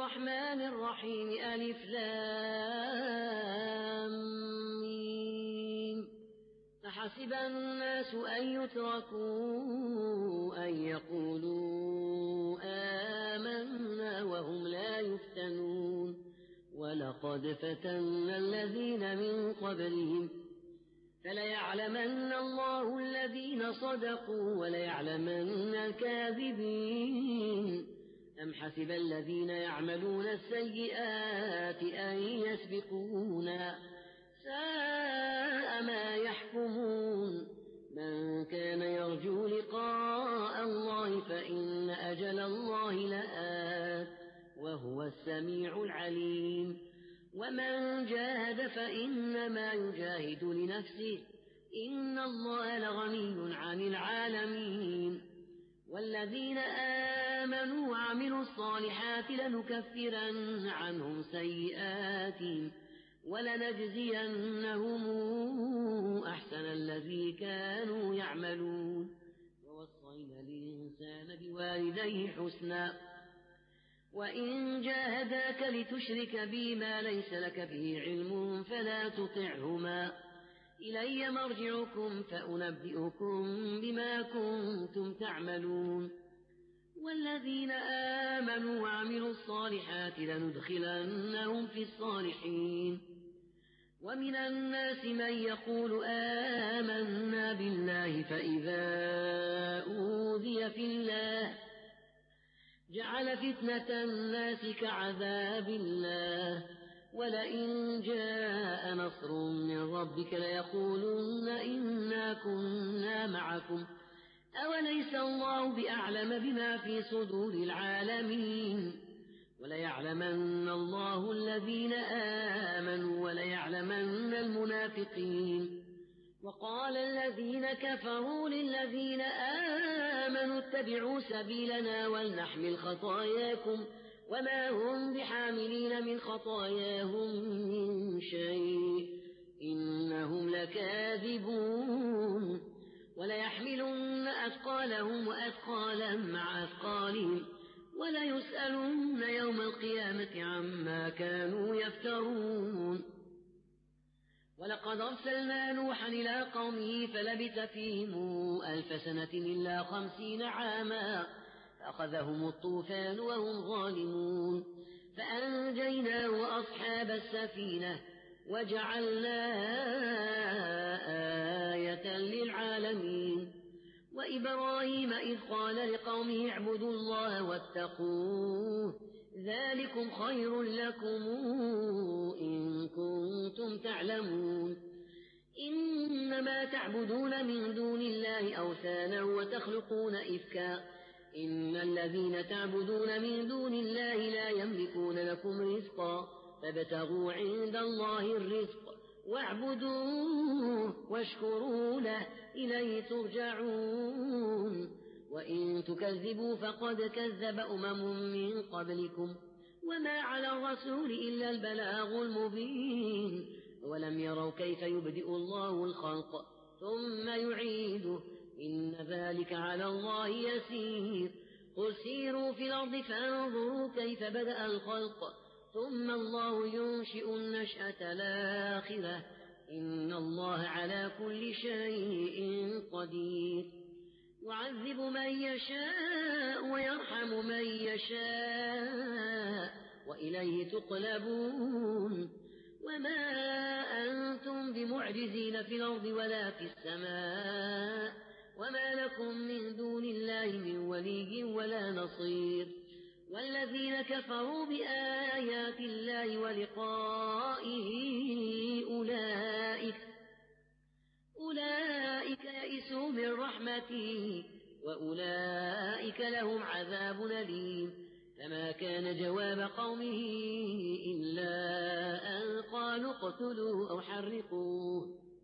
الرحمن الرحيم ألف لام ميم أحسب الناس أن يتركوا أن يقولوا آمنا وهم لا يفتنون ولقد فتنا الذين من قبلهم فليعلمن الله الذين صدقوا وليعلمن الكاذبين أم حسب الذين يعملون السيئات أن يسبقونا ساء ما يحكمون من كان يرجو لقاء الله فإن أجل الله لآت وهو السميع العليم ومن جاهد فإنما يجاهد لنفسه إن الله لغني عن العالمين والذين آمنوا وعملوا الصالحات لنكفرن عنهم سيئاتهم ولنجزينهم أحسن الذي كانوا يعملون ووصينا الإنسان بوالديه حسنا وإن جاهداك لتشرك بي ما ليس لك به علم فلا تطعهما إلي مرجعكم فأنبئكم بما كنتم تعملون والذين آمنوا وعملوا الصالحات لندخلنهم في الصالحين ومن الناس من يقول آمنا بالله فإذا أوذي في الله جعل فتنة الناس كعذاب الله ولئن جاء نصر من ربك ليقولن إنا كنا معكم أوليس الله بأعلم بما في صدور العالمين وليعلمن الله الذين آمنوا وليعلمن المنافقين وقال الذين كفروا للذين آمنوا اتبعوا سبيلنا ولنحمل خطاياكم وما هم بحاملين من خطاياهم من شيء إنهم لكاذبون وليحملن أثقالهم وأثقالا مع أثقالهم وليسألن يوم القيامة عما كانوا يفترون ولقد أرسلنا نوحا إلى قومه فلبث فيهم 1000 سنة إلا 50 عاما فأخذهم الطوفان وهم ظالمون فأنجيناه وأصحاب السفينة وجعلناها آية للعالمين وإبراهيم إذ قال لقومه اعبدوا الله واتقوه ذلكم خير لكم إن كنتم تعلمون إنما تعبدون من دون الله أوثانا وتخلقون إفكا إن الذين تعبدون من دون الله لا يملكون لكم رزقا فابتغوا عند الله الرزق واعبدوه واشكروا له إليه ترجعون وإن تكذبوا فقد كذب من قبلكم وما على الرسول إلا البلاغ المبين ولم يروا كيف يبدئ الله الخلق ثم يعيده إن ذلك على الله يسير قل سيروا في الأرض فانظروا كيف بدأ الخلق ثم الله ينشئ النشأة الآخرة إن الله على كل شيء قدير يعذب من يشاء ويرحم من يشاء وإليه تقلبون وما أنتم بمعجزين في الأرض ولا في السماء وما لكم من دون الله من ولي ولا نصير والذين كفروا بآيات الله ولقائه أولئك يئسوا من رحمته وأولئك لهم عذاب أليم فما كان جواب قومه إلا أن قالوا اقتلوه أو حرقوه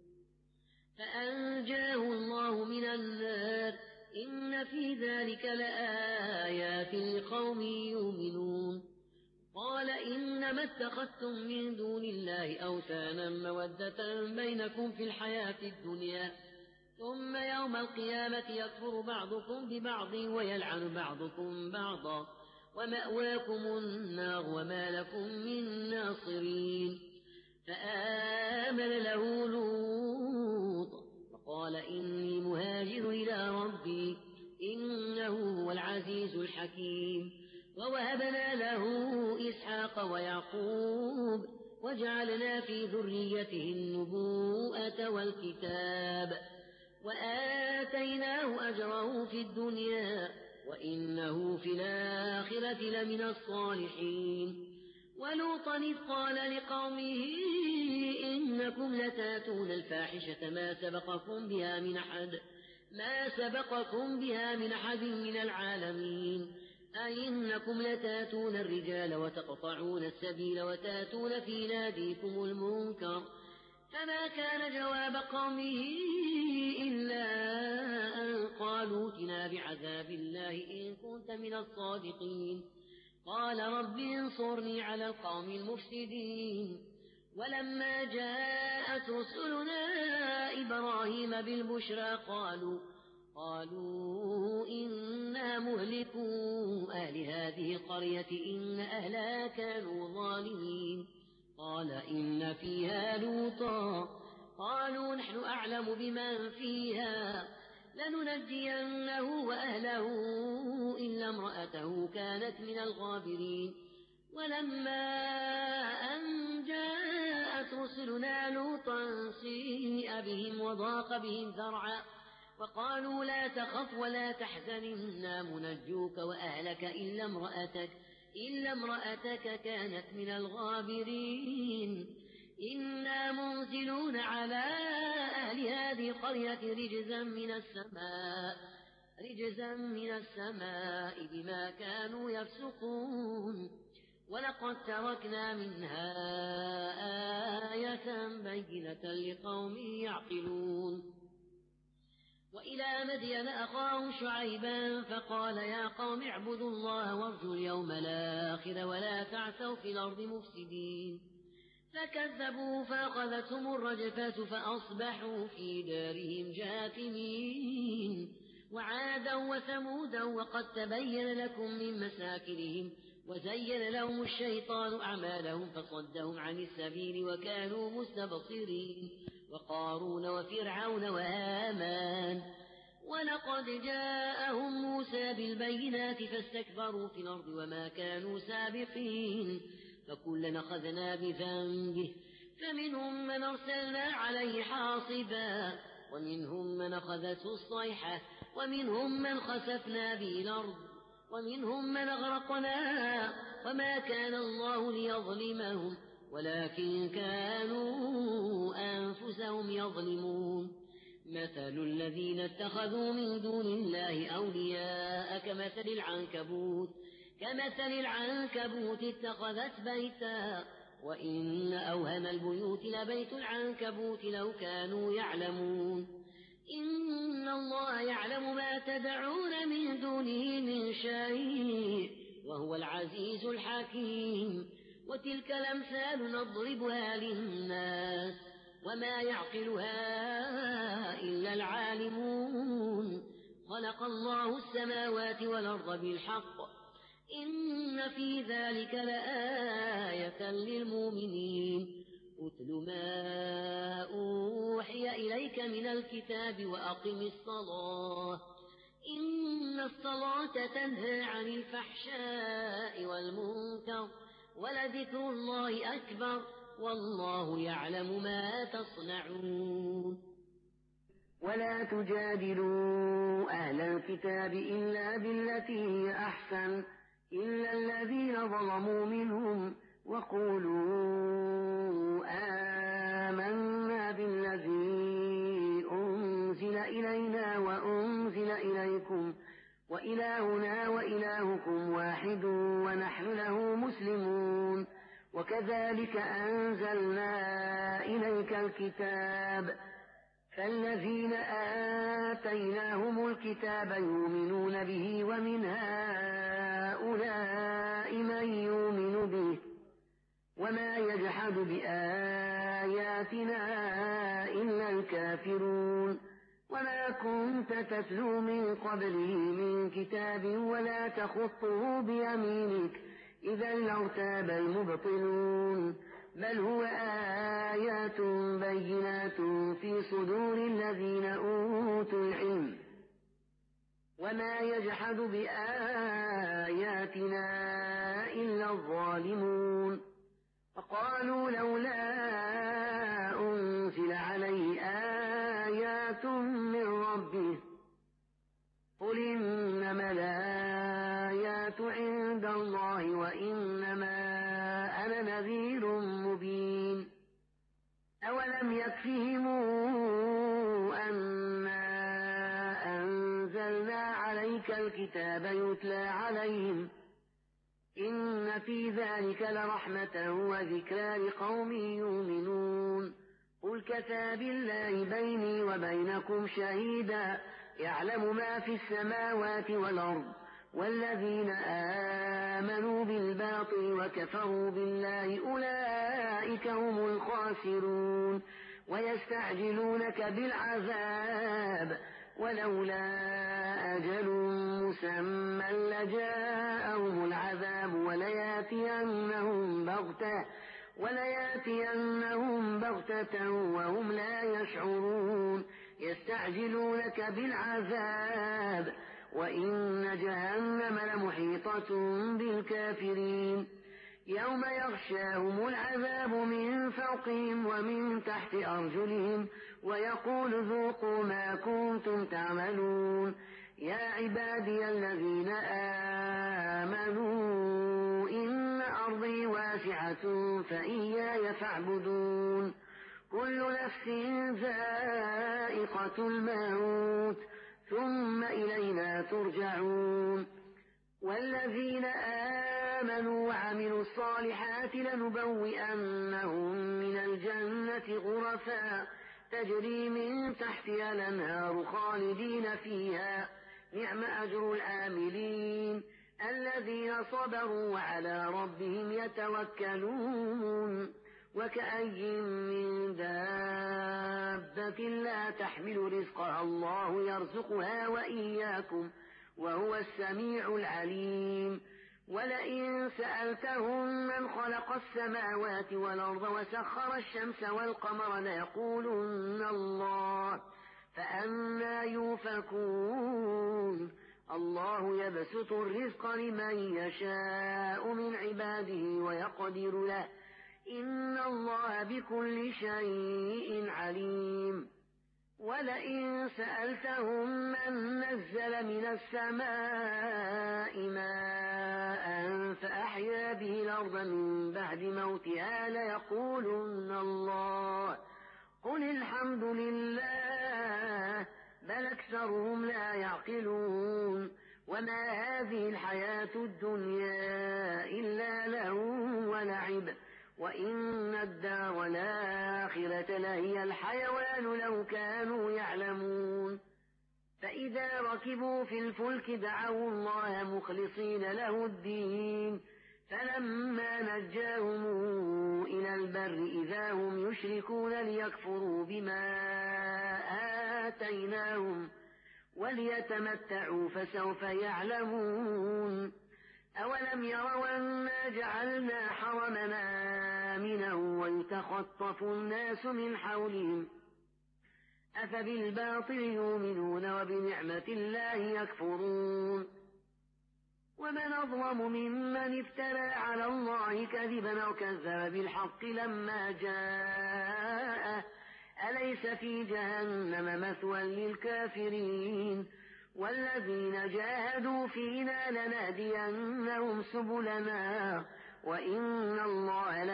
فأنجاه الله من النار إن في ذلك لآيات لقوم يؤمنون قال إنما اتخذتم من دون الله أوثانا مودة بينكم في الحياة الدنيا ثم يوم القيامة يكفر بعضكم ببعض ويلعن بعضكم بعضا ومأواكم النار وما لكم من ناصرين فآمن له لوط وقال إني مهاجر إلى ربي إنه هو العزيز الحكيم ووهبنا له إسحاق ويعقوب وجعلنا في ذريته النبوءة والكتاب وآتيناه أجره في الدنيا وإنه في الآخرة لمن الصالحين ولوطا إذ قال لقومه إنكم لتاتون الفاحشة ما سبقكم بها من أحد من العالمين أئنكم لتاتون الرجال وتقطعون السبيل وتاتون في ناديكم المنكر فما كان جواب قومه إلا أن قالوا ائتنا بعذاب الله إن كنت من الصادقين قال رب انصرني على القوم المفسدين ولما جاءت رسلنا إبراهيم بالبشرى قالوا إنا مهلكو أهل هذه القرية إن أهلها كانوا ظالمين قال إن فيها لوطا قالوا نحن أعلم بمن فيها لننجينه وأهله إلا امرأته كانت من الغابرين ولما أن جاءت رسلنا لوطا سيء بهم وضاق بهم ذرعا وقالوا لا تخف ولا تحزن إنا منجوك وأهلك إلا امرأتك كانت من الغابرين إنا منزلون على أهل هذه القرية رجزا من السماء بما كانوا يفسقون ولقد تركنا منها آية بينة لقوم يعقلون وإلى مدين أخاهم شعيبا فقال يا قوم اعبدوا الله وارجوا اليوم الآخر ولا تعثوا في الأرض مفسدين فكذبوا فأخذتهم الرجفة فأصبحوا في دارهم جاثمين وعادا وثمودا وقد تبين لكم من مساكنهم وزين لهم الشيطان أعمالهم فصدهم عن السبيل وكانوا مستبصرين وقارون وفرعون وهامان ولقد جاءهم موسى بالبينات فاستكبروا في الأرض وما كانوا سابقين فكلا أخذنا بذنبه فمنهم من أرسلنا عليه حاصبا ومنهم من أخذته الصيحة ومنهم من خسفنا به الأرض ومنهم من أغرقنا وما كان الله ليظلمهم ولكن كانوا أنفسهم يظلمون مثل الذين اتخذوا من دون الله أولياء كمثل العنكبوت اتخذت بيتا وإن أوهن البيوت لبيت العنكبوت لو كانوا يعلمون إن الله يعلم ما تدعون من دونه من شيء وهو العزيز الحكيم وتلك الأمثال نضربها للناس وما يعقلها إلا العالمون خلق الله السماوات والأرض بالحق إن في ذلك لآية للمؤمنين أتل ما أوحي إليك من الكتاب وأقم الصلاة إن الصلاة تنهى عن الفحشاء والمنكر ولذكر الله أكبر والله يعلم ما تصنعون ولا تجادلوا أهل الكتاب إلا بالتي هي أحسن إلا الذين ظلموا منهم وقولوا آمنا بالذي أنزل إلينا وأنزل إليكم وإلهنا وإلهكم واحد ونحن له مسلمون وكذلك أنزلنا إليك الكتاب فالذين آتيناهم الكتاب يؤمنون به ومن هؤلاء من يؤمن به وما يجحد بآياتنا إلا الكافرون وما كنت تتلو من قبله من كتاب ولا تخطه بيمينك إذا لارتاب المبطلون بل هو آيات بينات في صدور الذين أوتوا العلم وما يجحد بآياتنا إلا الظالمون فقالوا لولا أنزل عليه آيات من ربه قل إنما الآيات عند الله وإنما أنا نذير مبين أولم يكفهم أنا أنزلنا عليك الكتاب يتلى عليهم إن في ذلك لرحمة وذكرى لقوم يؤمنون قل كفى بالله بيني وبينكم شهيدا يعلم ما في السماوات والأرض والذين آمنوا بالباطل وكفروا بالله أولئك هم الخاسرون ويستعجلونك بالعذاب ولولا أجل مسمى لجاءهم العذاب ولياتينهم بغتة وهم لا يشعرون يستعجلونك بالعذاب وإن جهنم لمحيطة بالكافرين يوم يغشاهم العذاب من فوقهم ومن تحت أرجلهم ويقول ذوقوا ما كنتم تعملون يا عبادي الذين آمنوا إن أرضي واسعة فإياي فاعبدون كل نفس ذائقة الموت ثم إلينا ترجعون والذين آمنوا وعملوا الصالحات لنبوئنهم من الجنة غرفا تجري من تحتها الأنهار خالدين فيها نعم أجر العاملين الذين صبروا وعلى ربهم يتوكلون وكأي من دابة لا تحمل رزقها الله يرزقها وإياكم وهو السميع العليم ولئن سألتهم من خلق السماوات والأرض وسخر الشمس والقمر ليقولن الله فأنى يؤفكون الله يبسط الرزق لمن يشاء من عباده ويقدر له إن الله بكل شيء عليم ولئن سألتهم من نزل من السماء ماء فأحيا به الأرض من بعد موتها ليقولن الله قل الحمد لله بل أكثرهم لا يعقلون وما هذه الحياة الدنيا إلا لهو ولعب وإن الدار الآخرة لهي الحيوان لو كانوا يعلمون فإذا ركبوا في الفلك دعوا الله مخلصين له الدين فلما نجاهم إلى البر إذا هم يشركون ليكفروا بما آتيناهم وليتمتعوا فسوف يعلمون أولم يروا أنا جعلنا حرمنا آمنا ويتخطف الناس من حولهم أفبالباطل يؤمنون وبنعمة الله يكفرون ومن أظلم ممن افترى على الله كذبا أو كذب بالحق لما جاءه أليس في جهنم مثوى للكافرين والذين جاهدوا فينا لنهدينهم سبلنا وإن الله